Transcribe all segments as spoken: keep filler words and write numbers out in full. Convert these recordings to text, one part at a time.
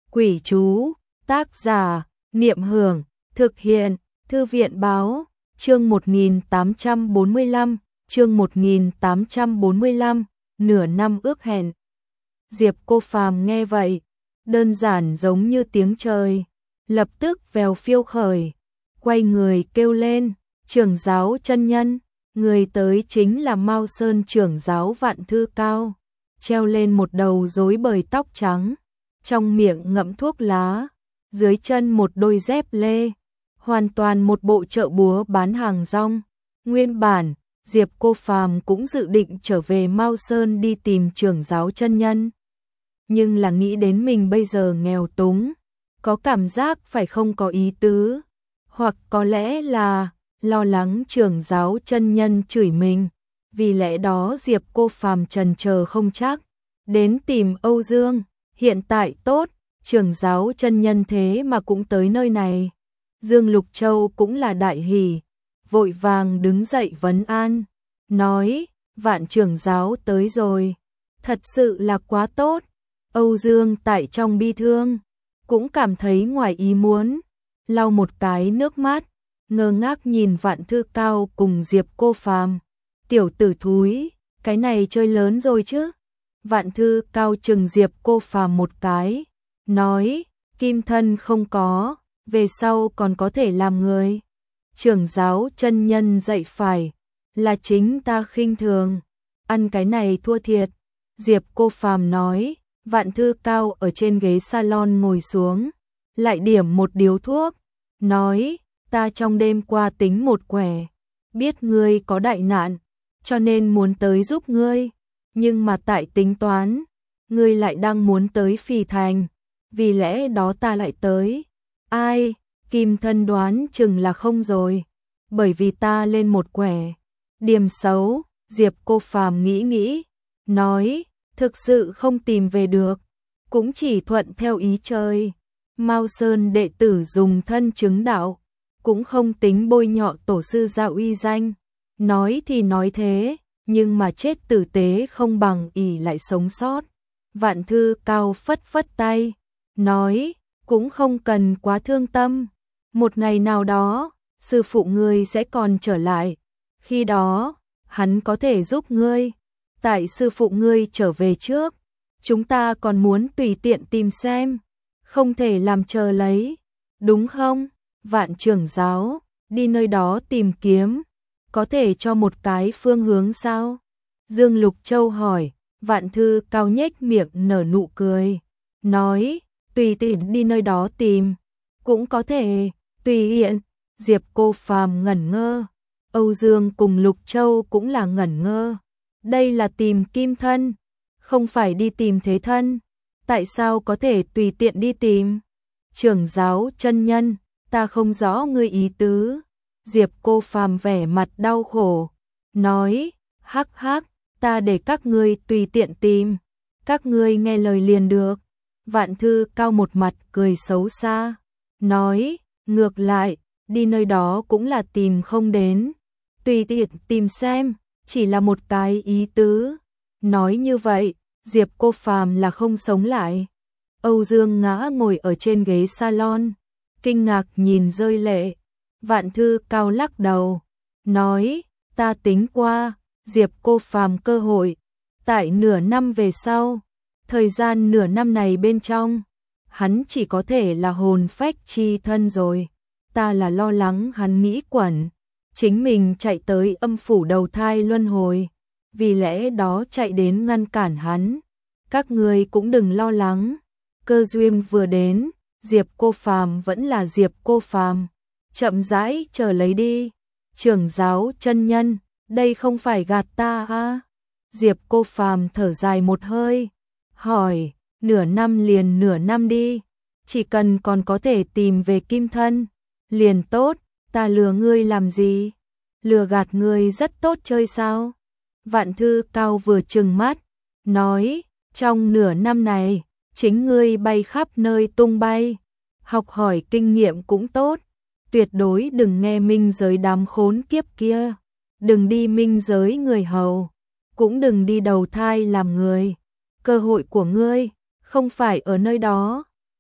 Quỷ chú, tác giả, Niệm Hưởng, thực hiện, Thư viện báo, chương một nghìn tám trăm bốn mươi lăm, chương một nghìn tám trăm bốn mươi lăm, nửa năm ước hẹn. Diệp Cô Phàm nghe vậy, đơn giản giống như tiếng trời, lập tức vèo phiêu khởi, quay người kêu lên, trưởng giáo chân nhân, người tới chính là Mao Sơn trưởng giáo Vạn Thư Cao, treo lên một đầu rối bời tóc trắng, trong miệng ngậm thuốc lá, dưới chân một đôi dép lê, hoàn toàn một bộ chợ búa bán hàng rong. Nguyên bản, Diệp Cô Phàm cũng dự định trở về Mao Sơn đi tìm trưởng giáo chân nhân. Nhưng là nghĩ đến mình bây giờ nghèo túng, có cảm giác phải không có ý tứ, hoặc có lẽ là lo lắng trưởng giáo chân nhân chửi mình, vì lẽ đó Diệp Cô Phàm chần chờ không chắc, đến tìm Âu Dương. Hiện tại tốt, trưởng giáo chân nhân thế mà cũng tới nơi này. Dương Lục Châu cũng là đại hỉ, vội vàng đứng dậy vấn an, nói, Vạn trưởng giáo tới rồi, thật sự là quá tốt. Âu Dương tại trong bi thương, cũng cảm thấy ngoài ý muốn, lau một cái nước mắt, ngơ ngác nhìn Vạn Thư Cao cùng Diệp Cô Phàm. Tiểu tử thúi, cái này chơi lớn rồi chứ. Vạn Thư Cao chừng Diệp Cô Phàm một cái, nói, kim thân không có, về sau còn có thể làm người. Trưởng giáo chân nhân dạy phải, là chính ta khinh thường, ăn cái này thua thiệt. Diệp Cô Phàm nói. Vạn Thư Cao ở trên ghế salon ngồi xuống, lại điểm một điếu thuốc, nói, ta trong đêm qua tính một quẻ, biết ngươi có đại nạn, cho nên muốn tới giúp ngươi, nhưng mà tại tính toán, ngươi lại đang muốn tới Phì Thành, vì lẽ đó ta lại tới. Ai, kim thân đoán chừng là không rồi, bởi vì ta lên một quẻ. Điểm xấu, Diệp Cô Phàm nghĩ nghĩ, nói, thực sự không tìm về được, cũng chỉ thuận theo ý trời. Mao Sơn đệ tử dùng thân chứng đạo, cũng không tính bôi nhọ tổ sư gia uy danh. Nói thì nói thế, nhưng mà chết tử tế không bằng ỷ lại sống sót. Vạn Thư Cao phất phất tay, nói, cũng không cần quá thương tâm. Một ngày nào đó, sư phụ ngươi sẽ còn trở lại. Khi đó, hắn có thể giúp ngươi. Tại sư phụ ngươi trở về trước, chúng ta còn muốn tùy tiện tìm xem, không thể làm chờ lấy, đúng không? Vạn trưởng giáo, đi nơi đó tìm kiếm, có thể cho một cái phương hướng sao? Dương Lục Châu hỏi. Vạn Thư Cao nhếch miệng nở nụ cười, nói, tùy tiện đi nơi đó tìm, cũng có thể, tùy tiện. Diệp Cô Phàm ngẩn ngơ, Âu Dương cùng Lục Châu cũng là ngẩn ngơ. Đây là tìm kim thân, không phải đi tìm thế thân, tại sao có thể tùy tiện đi tìm? Trưởng giáo chân nhân, ta không rõ ngươi ý tứ. Diệp Cô Phàm vẻ mặt đau khổ, nói, hắc hắc, ta để các ngươi tùy tiện tìm, các ngươi nghe lời liền được. Vạn Thư Cao một mặt cười xấu xa, nói, ngược lại, đi nơi đó cũng là tìm không đến, tùy tiện tìm xem. Chỉ là một cái ý tứ. Nói như vậy, Diệp Cô Phàm là không sống lại. Âu Dương ngã ngồi ở trên ghế salon, kinh ngạc nhìn rơi lệ. Vạn Thư Cao lắc đầu, nói, ta tính qua, Diệp Cô Phàm cơ hội, tại nửa năm về sau, thời gian nửa năm này bên trong, hắn chỉ có thể là hồn phách chi thân rồi. Ta là lo lắng hắn nghĩ quẩn, chính mình chạy tới âm phủ đầu thai luân hồi, vì lẽ đó chạy đến ngăn cản hắn. Các ngươi cũng đừng lo lắng, cơ duyên vừa đến, Diệp Cô Phàm vẫn là Diệp Cô Phàm, chậm rãi chờ lấy đi. Trưởng giáo chân nhân, đây không phải gạt ta à? Diệp Cô Phàm thở dài một hơi, hỏi, nửa năm liền nửa năm đi, chỉ cần còn có thể tìm về kim thân, liền tốt. Ta lừa ngươi làm gì? Lừa gạt ngươi rất tốt chơi sao? Vạn Thư Cao vừa trừng mắt, nói, trong nửa năm này, chính ngươi bay khắp nơi tung bay, học hỏi kinh nghiệm cũng tốt, tuyệt đối đừng nghe minh giới đám khốn kiếp kia, đừng đi minh giới người hầu, cũng đừng đi đầu thai làm người, cơ hội của ngươi, không phải ở nơi đó.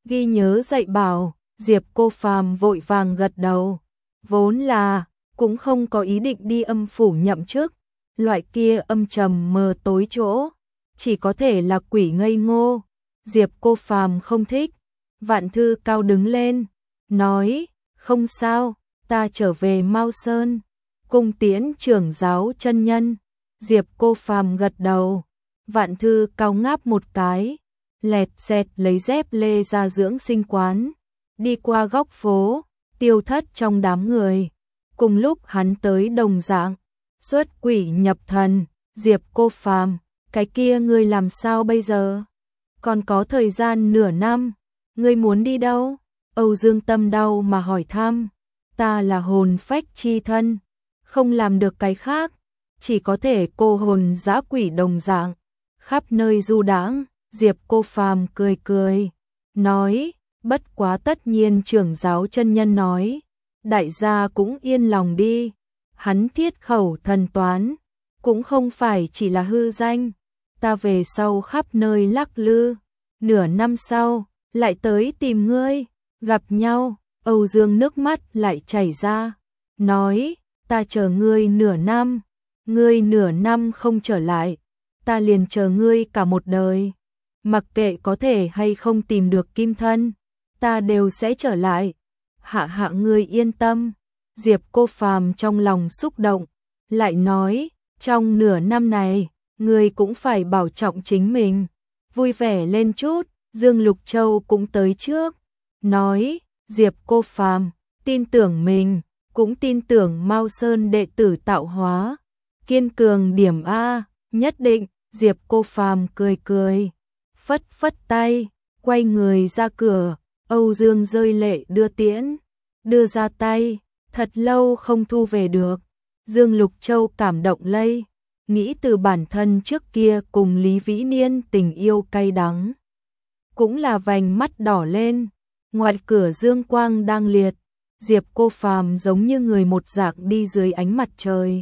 Ghi nhớ dạy bảo, Diệp Cô Phàm vội vàng gật đầu. Vốn là, cũng không có ý định đi âm phủ nhậm chức. Loại kia âm trầm mờ tối chỗ, chỉ có thể là quỷ ngây ngô. Diệp Cô Phàm không thích. Vạn Thư Cao đứng lên, nói, không sao, ta trở về Mao Sơn, cung tiễn trưởng giáo chân nhân. Diệp Cô Phàm gật đầu. Vạn Thư Cao ngáp một cái, lẹt xẹt lấy dép lê ra dưỡng sinh quán, đi qua góc phố, tiêu thất trong đám người. Cùng lúc hắn tới đồng dạng, xuất quỷ nhập thần. Diệp Cô Phàm, cái kia ngươi làm sao bây giờ? Còn có thời gian nửa năm, ngươi muốn đi đâu? Âu Dương Tâm đau mà hỏi thăm. Ta là hồn phách chi thân, không làm được cái khác, chỉ có thể cô hồn dã quỷ đồng dạng, khắp nơi du đãng. Diệp Cô Phàm cười cười, nói, bất quá tất nhiên trưởng giáo chân nhân nói, đại gia cũng yên lòng đi. Hắn thiết khẩu thần toán, cũng không phải chỉ là hư danh. Ta về sau khắp nơi lắc lư, nửa năm sau, lại tới tìm ngươi, gặp nhau. Âu Dương nước mắt lại chảy ra, nói, ta chờ ngươi nửa năm, ngươi nửa năm không trở lại, ta liền chờ ngươi cả một đời. Mặc kệ có thể hay không tìm được kim thân, ta đều sẽ trở lại. Hạ hạ ngươi yên tâm. Diệp Cô Phàm trong lòng xúc động, lại nói, trong nửa năm này, ngươi cũng phải bảo trọng chính mình. Vui vẻ lên chút. Dương Lục Châu cũng tới trước, nói, Diệp Cô Phàm, tin tưởng mình, cũng tin tưởng Mao Sơn đệ tử tạo hóa, kiên cường điểm a, nhất định. Diệp Cô Phàm cười cười, phất phất tay, quay người ra cửa. Âu Dương rơi lệ đưa tiễn, đưa ra tay, thật lâu không thu về được. Dương Lục Châu cảm động lây, nghĩ từ bản thân trước kia cùng Lý Vĩ Niên tình yêu cay đắng, cũng là vành mắt đỏ lên. Ngoài cửa dương quang đang liệt, Diệp Cô Phàm giống như người một dạng đi dưới ánh mặt trời.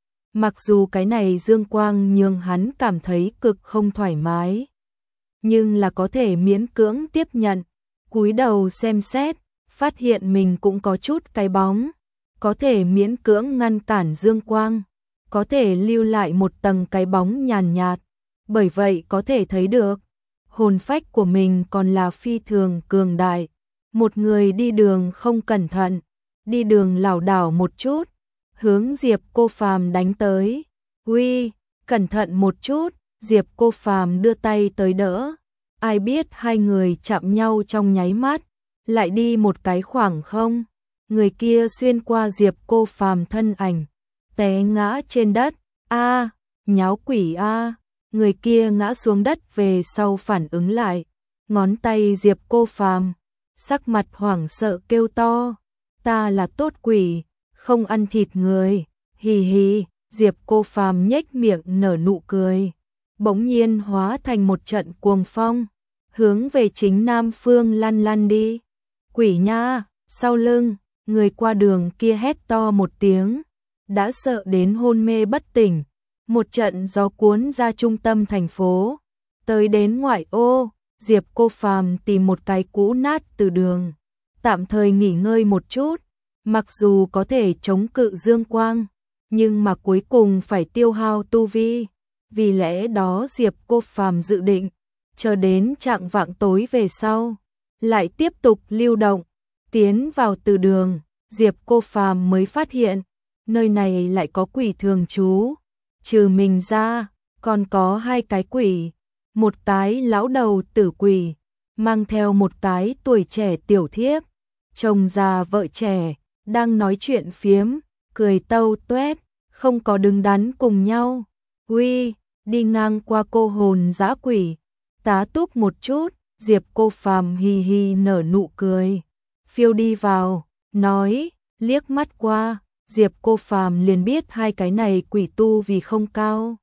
Mặc dù cái này dương quang nhường hắn cảm thấy cực không thoải mái, nhưng là có thể miễn cưỡng tiếp nhận. Cúi đầu xem xét, phát hiện mình cũng có chút cái bóng, có thể miễn cưỡng ngăn cản dương quang, có thể lưu lại một tầng cái bóng nhàn nhạt. Bởi vậy có thể thấy được, hồn phách của mình còn là phi thường cường đại. Một người đi đường không cẩn thận, đi đường lảo đảo một chút, hướng Diệp Cô Phàm đánh tới. Uy, cẩn thận một chút. Diệp Cô Phàm đưa tay tới đỡ. Ai biết hai người chạm nhau trong nháy mắt, lại đi một cái khoảng không. Người kia xuyên qua Diệp Cô Phàm thân ảnh, té ngã trên đất. A, nháo quỷ a. Người kia ngã xuống đất về sau phản ứng lại, ngón tay Diệp Cô Phàm, sắc mặt hoảng sợ kêu to, ta là tốt quỷ, không ăn thịt người. Hì hì. Diệp Cô Phàm nhếch miệng nở nụ cười, bỗng nhiên hóa thành một trận cuồng phong, hướng về chính nam phương lăn lăn đi. Quỷ nha. Sau lưng, người qua đường kia hét to một tiếng, đã sợ đến hôn mê bất tỉnh. Một trận gió cuốn ra trung tâm thành phố, tới đến ngoại ô. Diệp Cô Phàm tìm một cái cũ nát từ đường, tạm thời nghỉ ngơi một chút. Mặc dù có thể chống cự dương quang, nhưng mà cuối cùng phải tiêu hao tu vi. Vì lẽ đó Diệp Cô Phàm dự định, chờ đến chạng vạng tối về sau, lại tiếp tục lưu động, tiến vào từ đường. Diệp Cô Phàm mới phát hiện, nơi này lại có quỷ thường trú. Trừ mình ra, còn có hai cái quỷ. Một cái lão đầu tử quỷ, mang theo một cái tuổi trẻ tiểu thiếp. Chồng già vợ trẻ, đang nói chuyện phiếm, cười tâu tuét, không có đứng đắn cùng nhau. Uy, đi ngang qua cô hồn dã quỷ, tá túc một chút. Diệp Cô Phàm hì hì nở nụ cười, phiêu đi vào, nói, liếc mắt qua. Diệp Cô Phàm liền biết hai cái này quỷ tu vì không cao,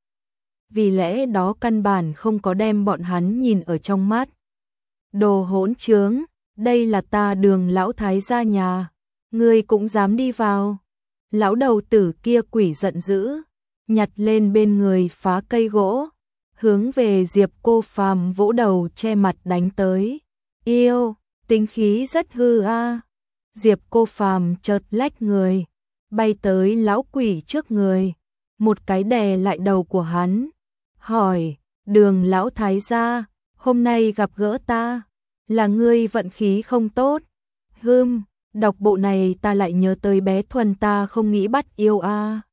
vì lẽ đó căn bản không có đem bọn hắn nhìn ở trong mắt. Đồ hỗn trướng, đây là ta Đường lão thái gia nhà, ngươi cũng dám đi vào? Lão đầu tử kia quỷ giận dữ, nhặt lên bên người phá cây gỗ, hướng về Diệp Cô Phàm vỗ đầu che mặt đánh tới. Yêu, tính khí rất hư a. Diệp Cô Phàm chợt lách người, bay tới lão quỷ trước người, một cái đè lại đầu của hắn, hỏi, Đường lão thái gia, hôm nay gặp gỡ ta, là ngươi vận khí không tốt. Hừm, đọc bộ này ta lại nhớ tới bé Thuần ta không nghĩ bắt yêu a.